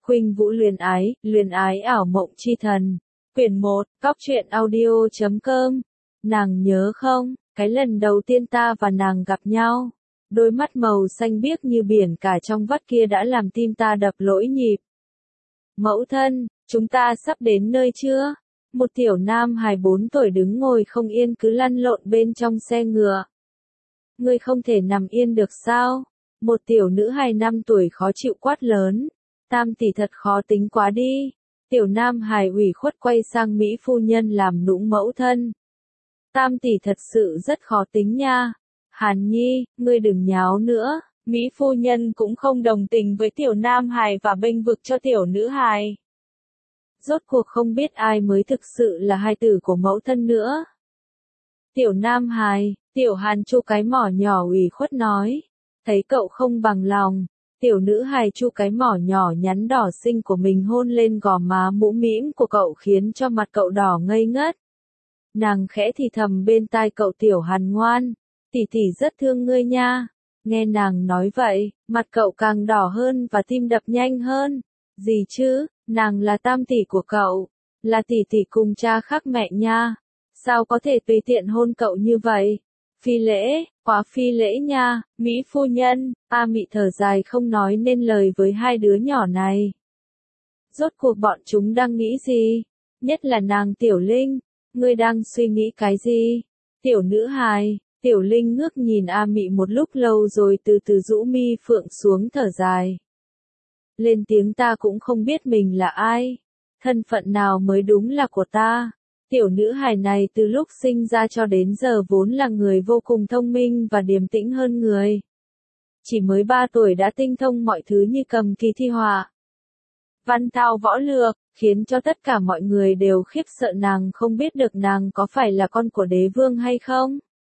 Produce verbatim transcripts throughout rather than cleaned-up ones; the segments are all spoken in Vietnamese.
Khuynh Vũ luyến ái, luyến ái ảo mộng chi thần. Quyển một, Cóc truyện audio chấm com. Nàng nhớ không, cái lần đầu tiên ta và nàng gặp nhau, đôi mắt màu xanh biếc như biển cả trong vắt kia đã làm tim ta đập lỗi nhịp. Mẫu thân, chúng ta sắp đến nơi chưa? Một tiểu nam hài bốn tuổi đứng ngồi không yên cứ lăn lộn bên trong xe ngựa. Ngươi không thể nằm yên được sao? Một tiểu nữ hài năm tuổi khó chịu quát lớn. Tam tỷ thật khó tính quá đi. Tiểu nam hài ủy khuất quay sang Mỹ phu nhân làm nũng mẫu thân. Tam tỷ thật sự rất khó tính nha. Hàn Nhi, ngươi đừng nháo nữa. Mỹ phu nhân cũng không đồng tình với tiểu nam hài và bênh vực cho tiểu nữ hài. Rốt cuộc không biết ai mới thực sự là hài tử của mẫu thân nữa. Tiểu nam hài, tiểu Hàn chu cái mỏ nhỏ ủy khuất nói. Thấy cậu không bằng lòng, tiểu nữ hài chu cái mỏ nhỏ nhắn đỏ xinh của mình hôn lên gò má mũm mĩm của cậu khiến cho mặt cậu đỏ ngây ngất. Nàng khẽ thì thầm bên tai cậu tiểu Hàn ngoan, tỷ tỷ rất thương ngươi nha. Nghe nàng nói vậy, mặt cậu càng đỏ hơn và tim đập nhanh hơn. Gì chứ, nàng là tam tỷ của cậu, là tỷ tỷ cùng cha khác mẹ nha. Sao có thể tùy tiện hôn cậu như vậy? Phi lễ, quá phi lễ nha, Mỹ phu nhân. A Mị thở dài không nói nên lời với hai đứa nhỏ này. Rốt cuộc bọn chúng đang nghĩ gì? Nhất là nàng Tiểu Linh, ngươi đang suy nghĩ cái gì? Tiểu nữ hài, Tiểu Linh ngước nhìn A Mị một lúc lâu rồi từ từ rũ mi phượng xuống thở dài. Lên tiếng ta cũng không biết mình là ai, thân phận nào mới đúng là của ta. Tiểu nữ hài này từ lúc sinh ra cho đến giờ vốn là người vô cùng thông minh và điềm tĩnh hơn người. Chỉ mới ba tuổi đã tinh thông mọi thứ như cầm kỳ thi họa, văn thao võ lược, khiến cho tất cả mọi người đều khiếp sợ nàng không biết được nàng có phải là con của đế vương hay không.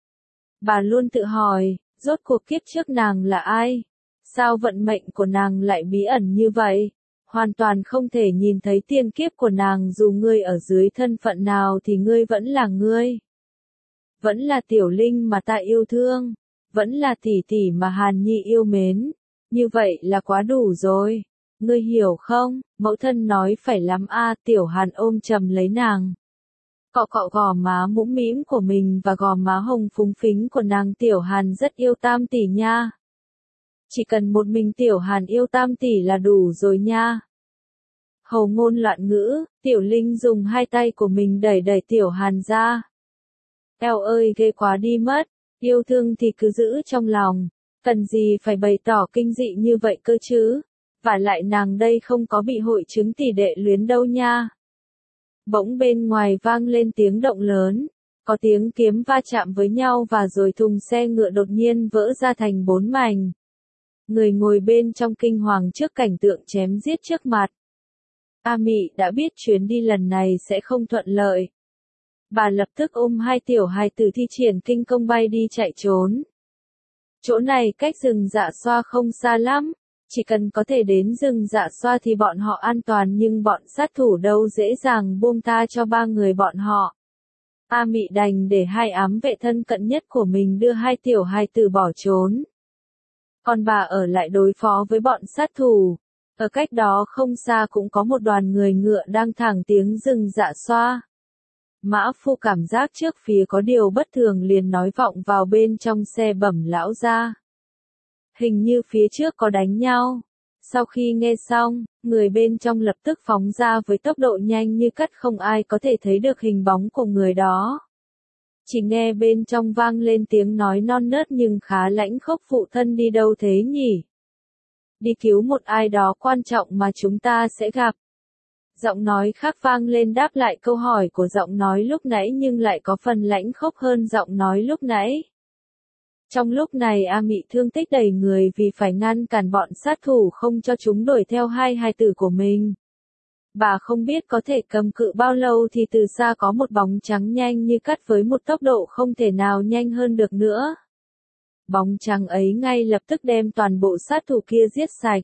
Bà luôn tự hỏi, rốt cuộc kiếp trước nàng là ai? Sao vận mệnh của nàng lại bí ẩn như vậy? Hoàn toàn không thể nhìn thấy tiên kiếp của nàng dù ngươi ở dưới thân phận nào thì ngươi vẫn là ngươi. Vẫn là Tiểu Linh mà ta yêu thương. Vẫn là tỷ tỷ mà Hàn Nhi yêu mến. Như vậy là quá đủ rồi. Ngươi hiểu không? Mẫu thân nói phải lắm a. Tiểu Hàn ôm chầm lấy nàng. Cọ cọ gò má mũm mĩm của mình và gò má hồng phúng phính của nàng. Tiểu Hàn rất yêu tam tỷ nha. Chỉ cần một mình Tiểu Hàn yêu tam tỷ là đủ rồi nha. Hầu ngôn loạn ngữ, Tiểu Linh dùng hai tay của mình đẩy đẩy Tiểu Hàn ra. Eo ơi ghê quá đi mất, yêu thương thì cứ giữ trong lòng, cần gì phải bày tỏ kinh dị như vậy cơ chứ, vả lại nàng đây không có bị hội chứng tỷ đệ luyến đâu nha. Bỗng bên ngoài vang lên tiếng động lớn, có tiếng kiếm va chạm với nhau và rồi thùng xe ngựa đột nhiên vỡ ra thành bốn mảnh. Người ngồi bên trong kinh hoàng trước cảnh tượng chém giết trước mặt. A Mị đã biết chuyến đi lần này sẽ không thuận lợi. Bà lập tức ôm hai tiểu hài tử thi triển kinh công bay đi chạy trốn. Chỗ này cách rừng Dạ Xoa không xa lắm, chỉ cần có thể đến rừng Dạ Xoa thì bọn họ an toàn nhưng bọn sát thủ đâu dễ dàng buông tha cho ba người bọn họ. A Mị đành để hai ám vệ thân cận nhất của mình đưa hai tiểu hài tử bỏ trốn. Còn bà ở lại đối phó với bọn sát thủ. Ở cách đó không xa cũng có một đoàn người ngựa đang thẳng tiếng rừng Dạ Xoa. Mã Phu cảm giác trước phía có điều bất thường liền nói vọng vào bên trong xe bẩm lão ra. Hình như phía trước có đánh nhau. Sau khi nghe xong, người bên trong lập tức phóng ra với tốc độ nhanh như cắt không ai có thể thấy được hình bóng của người đó. Chỉ nghe bên trong vang lên tiếng nói non nớt nhưng khá lãnh khốc phụ thân đi đâu thế nhỉ? Đi cứu một ai đó quan trọng mà chúng ta sẽ gặp. Giọng nói khác vang lên đáp lại câu hỏi của giọng nói lúc nãy nhưng lại có phần lãnh khốc hơn giọng nói lúc nãy. Trong lúc này A Mị thương tích đầy người vì phải ngăn cản bọn sát thủ không cho chúng đuổi theo hai hài tử của mình. Bà không biết có thể cầm cự bao lâu thì từ xa có một bóng trắng nhanh như cắt với một tốc độ không thể nào nhanh hơn được nữa. Bóng trắng ấy ngay lập tức đem toàn bộ sát thủ kia giết sạch.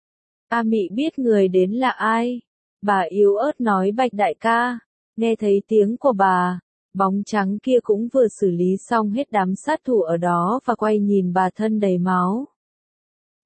A Mị biết người đến là ai. Bà yếu ớt nói Bạch đại ca. Nghe thấy tiếng của bà, bóng trắng kia cũng vừa xử lý xong hết đám sát thủ ở đó và quay nhìn bà thân đầy máu.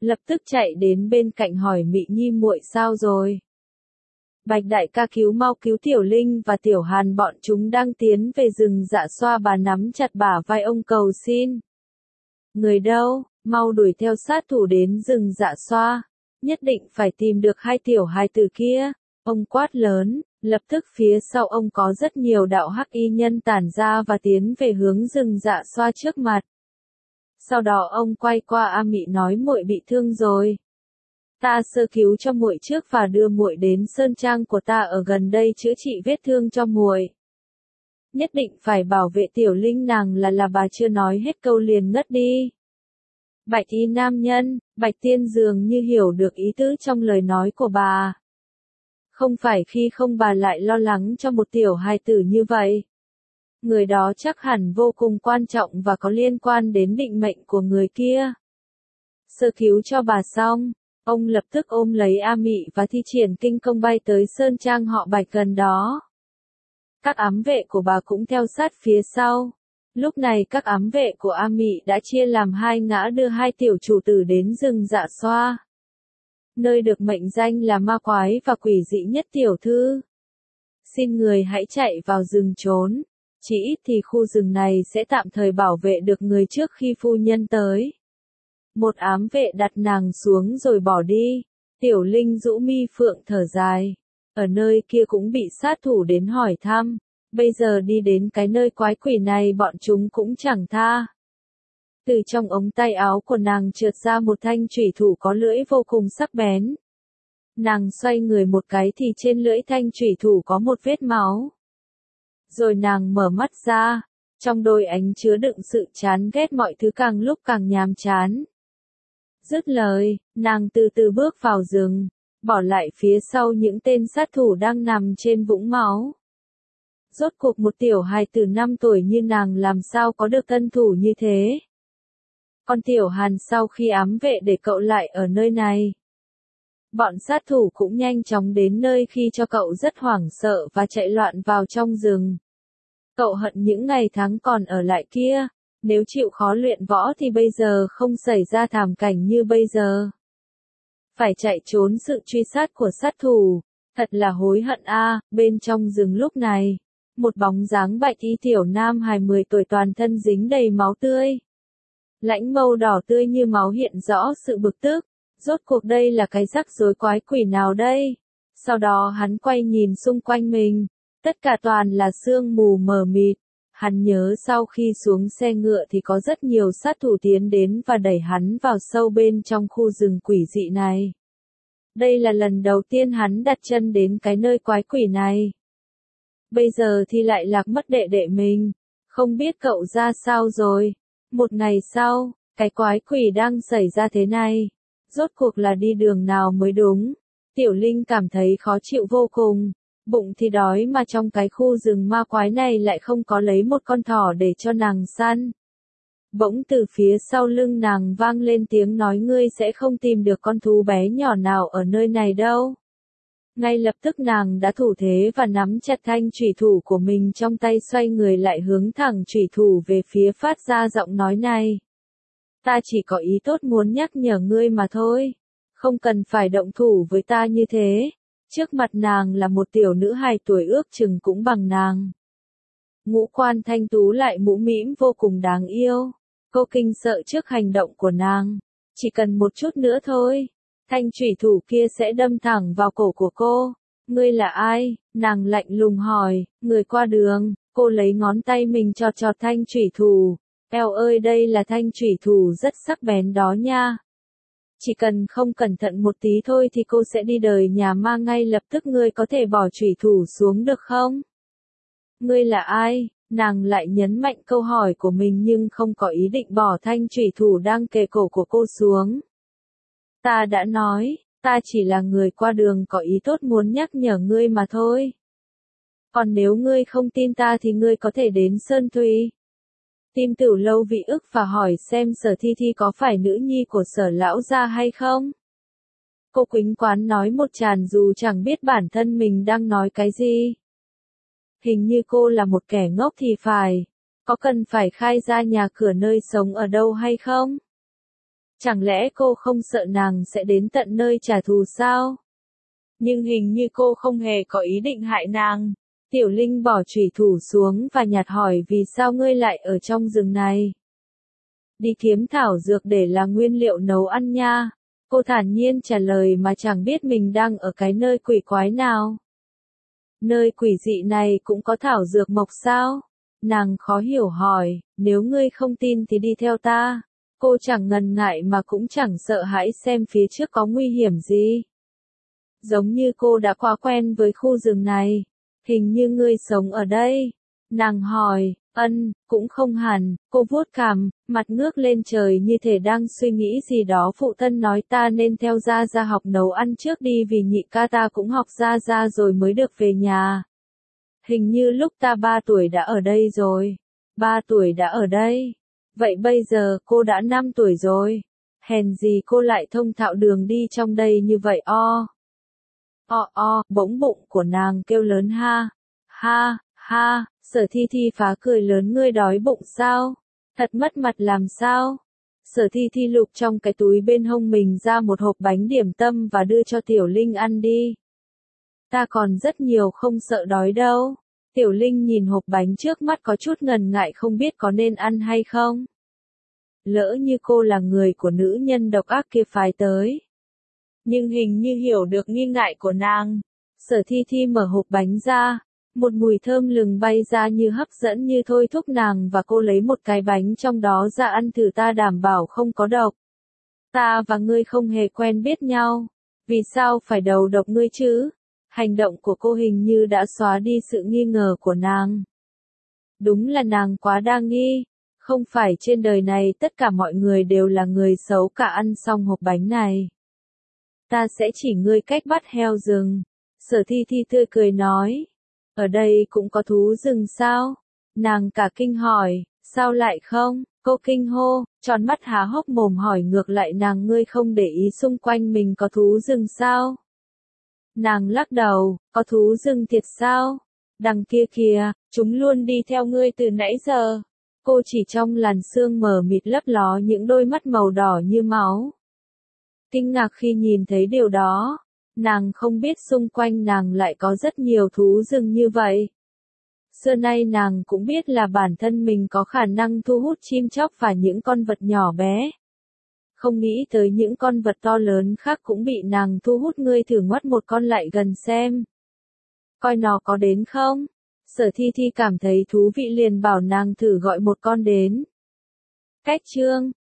lập tức chạy đến bên cạnh hỏi Mị Nhi muội sao rồi. Bạch đại ca cứu mau cứu Tiểu Linh và Tiểu Hàn, bọn chúng đang tiến về rừng Dạ Xoa. Bà nắm chặt bả vai ông cầu xin. Người đâu, mau đuổi theo sát thủ đến rừng Dạ Xoa. Nhất định phải tìm được hai tiểu hài tử kia. Ông quát lớn, lập tức phía sau ông có rất nhiều đạo hắc y nhân tản ra và tiến về hướng rừng Dạ Xoa trước mặt. Sau đó ông quay qua A Mị nói muội bị thương rồi. Ta sơ cứu cho muội trước và đưa muội đến sơn trang của ta ở gần đây chữa trị vết thương cho muội. Nhất định phải bảo vệ Tiểu Linh. Nàng là là bà chưa nói hết câu liền ngất đi. Bạch y nam nhân, Bạch Tiên dường như hiểu được ý tứ trong lời nói của bà. Không phải khi không bà lại lo lắng cho một tiểu hài tử như vậy. Người đó chắc hẳn vô cùng quan trọng và có liên quan đến định mệnh của người kia. Sơ cứu cho bà xong, ông lập tức ôm lấy A Mị và thi triển kinh công bay tới sơn trang họ Bạch gần đó. Các ám vệ của bà cũng theo sát phía sau. Lúc này các ám vệ của A Mị đã chia làm hai ngã đưa hai tiểu chủ tử đến rừng Dạ Xoa. Nơi được mệnh danh là ma quái và quỷ dị nhất. Tiểu thư, xin người hãy chạy vào rừng trốn. Chỉ ít thì khu rừng này sẽ tạm thời bảo vệ được người trước khi phu nhân tới. Một ám vệ đặt nàng xuống rồi bỏ đi. Tiểu Linh rũ mi phượng thở dài. Ở nơi kia cũng bị sát thủ đến hỏi thăm. Bây giờ đi đến cái nơi quái quỷ này bọn chúng cũng chẳng tha. Từ trong ống tay áo của nàng trượt ra một thanh chủy thủ có lưỡi vô cùng sắc bén. Nàng xoay người một cái thì trên lưỡi thanh chủy thủ có một vết máu. Rồi nàng mở mắt ra, trong đôi ánh chứa đựng sự chán ghét mọi thứ càng lúc càng nhàm chán. Dứt lời, nàng từ từ bước vào rừng, bỏ lại phía sau những tên sát thủ đang nằm trên vũng máu. Rốt cuộc một tiểu hài từ năm tuổi như nàng làm sao có được thân thủ như thế. Còn Tiểu Hàn sau khi ám vệ để cậu lại ở nơi này. Bọn sát thủ cũng nhanh chóng đến nơi khi cho cậu rất hoảng sợ và chạy loạn vào trong rừng. Cậu hận những ngày tháng còn ở lại kia, nếu chịu khó luyện võ thì bây giờ không xảy ra thảm cảnh như bây giờ. Phải chạy trốn sự truy sát của sát thủ, thật là hối hận a. Bên trong rừng lúc này, một bóng dáng bạch y tiểu nam hài mười tuổi toàn thân dính đầy máu tươi. Lãnh mâu đỏ tươi như máu hiện rõ sự bực tức. Rốt cuộc đây là cái rắc rối quái quỷ nào đây? Sau đó hắn quay nhìn xung quanh mình. Tất cả toàn là sương mù mờ mịt. Hắn nhớ sau khi xuống xe ngựa thì có rất nhiều sát thủ tiến đến và đẩy hắn vào sâu bên trong khu rừng quỷ dị này. Đây là lần đầu tiên hắn đặt chân đến cái nơi quái quỷ này. Bây giờ thì lại lạc mất đệ đệ mình. Không biết cậu ra sao rồi? Một ngày sau, cái quái quỷ đang xảy ra thế này. Rốt cuộc là đi đường nào mới đúng? Tiểu Linh cảm thấy khó chịu vô cùng. Bụng thì đói mà trong cái khu rừng ma quái này lại không có lấy một con thỏ để cho nàng săn. Bỗng từ phía sau lưng nàng vang lên tiếng nói ngươi sẽ không tìm được con thú bé nhỏ nào ở nơi này đâu. Ngay lập tức nàng đã thủ thế và nắm chặt thanh chủy thủ của mình trong tay xoay người lại hướng thẳng chủy thủ về phía phát ra giọng nói này. Ta chỉ có ý tốt muốn nhắc nhở ngươi mà thôi. Không cần phải động thủ với ta như thế. Trước mặt nàng là một tiểu nữ hài tuổi ước chừng cũng bằng nàng. Ngũ quan thanh tú lại mũ mĩm vô cùng đáng yêu. Cô kinh sợ trước hành động của nàng. Chỉ cần một chút nữa thôi. Thanh chủy thủ kia sẽ đâm thẳng vào cổ của cô. Ngươi là ai? Nàng lạnh lùng hỏi. Người qua đường. Cô lấy ngón tay mình chọt chọt thanh chủy thủ. Eo ơi đây là thanh chủy thủ rất sắc bén đó nha. Chỉ cần không cẩn thận một tí thôi thì cô sẽ đi đời nhà ma ngay lập tức. Ngươi có thể bỏ chủy thủ xuống được không? Ngươi là ai? Nàng lại nhấn mạnh câu hỏi của mình nhưng không có ý định bỏ thanh chủy thủ đang kề cổ của cô xuống. Ta đã nói, ta chỉ là người qua đường có ý tốt muốn nhắc nhở ngươi mà thôi. Còn nếu ngươi không tin ta thì ngươi có thể đến Sơn Thủy. Tim Tiểu Lâu vị ức và hỏi xem Sở Thi Thi có phải nữ nhi của Sở lão gia hay không. Cô quýnh quán nói một tràng dù chẳng biết bản thân mình đang nói cái gì. Hình như cô là một kẻ ngốc thì phải. Có cần phải khai ra nhà cửa nơi sống ở đâu hay không? Chẳng lẽ cô không sợ nàng sẽ đến tận nơi trả thù sao? Nhưng hình như cô không hề có ý định hại nàng. Tiểu Linh bỏ chủy thủ xuống và nhạt hỏi vì sao ngươi lại ở trong rừng này. Đi kiếm thảo dược để làm nguyên liệu nấu ăn nha. Cô thản nhiên trả lời mà chẳng biết mình đang ở cái nơi quỷ quái nào. Nơi quỷ dị này cũng có thảo dược mọc sao? Nàng khó hiểu hỏi, nếu ngươi không tin thì đi theo ta. Cô chẳng ngần ngại mà cũng chẳng sợ hãi xem phía trước có nguy hiểm gì. Giống như cô đã quá quen với khu rừng này. Hình như ngươi sống ở đây. Nàng hỏi, ân, cũng không hẳn, cô vuốt cằm, mặt ngước lên trời như thể đang suy nghĩ gì đó. Phụ thân nói ta nên theo Gia Gia học nấu ăn trước đi vì nhị ca ta cũng học Gia Gia rồi mới được về nhà. Hình như lúc ta ba tuổi đã ở đây rồi. Ba tuổi đã ở đây. Vậy bây giờ cô đã năm tuổi rồi. Hèn gì cô lại thông thạo đường đi trong đây như vậy o. O o, bỗng bụng của nàng kêu lớn ha. Ha, ha, Sở Thi Thi phá cười lớn, ngươi đói bụng sao? Thật mất mặt làm sao? Sở Thi Thi lục trong cái túi bên hông mình ra một hộp bánh điểm tâm và đưa cho Tiểu Linh ăn đi. Ta còn rất nhiều không sợ đói đâu. Tiểu Linh nhìn hộp bánh trước mắt có chút ngần ngại không biết có nên ăn hay không. Lỡ như cô là người của nữ nhân độc ác kia phái tới. Nhưng hình như hiểu được nghi ngại của nàng. Sở Thi Thi mở hộp bánh ra. Một mùi thơm lừng bay ra như hấp dẫn như thôi thúc nàng và cô lấy một cái bánh trong đó ra ăn thử, ta đảm bảo không có độc. Ta và ngươi không hề quen biết nhau. Vì sao phải đầu độc ngươi chứ? Hành động của cô hình như đã xóa đi sự nghi ngờ của nàng. Đúng là nàng quá đa nghi. Không phải trên đời này tất cả mọi người đều là người xấu cả. Ăn xong hộp bánh này. Ta sẽ chỉ ngươi cách bắt heo rừng. Sở Thi Thi tươi cười nói. Ở đây cũng có thú rừng sao? Nàng cả kinh hỏi, sao lại không? Cô kinh hô, tròn mắt há hốc mồm hỏi ngược lại nàng, ngươi không để ý xung quanh mình có thú rừng sao? Nàng lắc đầu, có thú rừng thiệt sao? Đằng kia kìa, chúng luôn đi theo ngươi từ nãy giờ. Cô chỉ trong làn sương mờ mịt lấp ló những đôi mắt màu đỏ như máu. Kinh ngạc khi nhìn thấy điều đó. Nàng không biết xung quanh nàng lại có rất nhiều thú rừng như vậy. Xưa nay nàng cũng biết là bản thân mình có khả năng thu hút chim chóc và những con vật nhỏ bé. Không nghĩ tới những con vật to lớn khác cũng bị nàng thu hút. Ngươi thử ngoắt một con lại gần xem. Coi nó có đến không? Sở Thi Thi cảm thấy thú vị liền bảo nàng thử gọi một con đến. Cách chương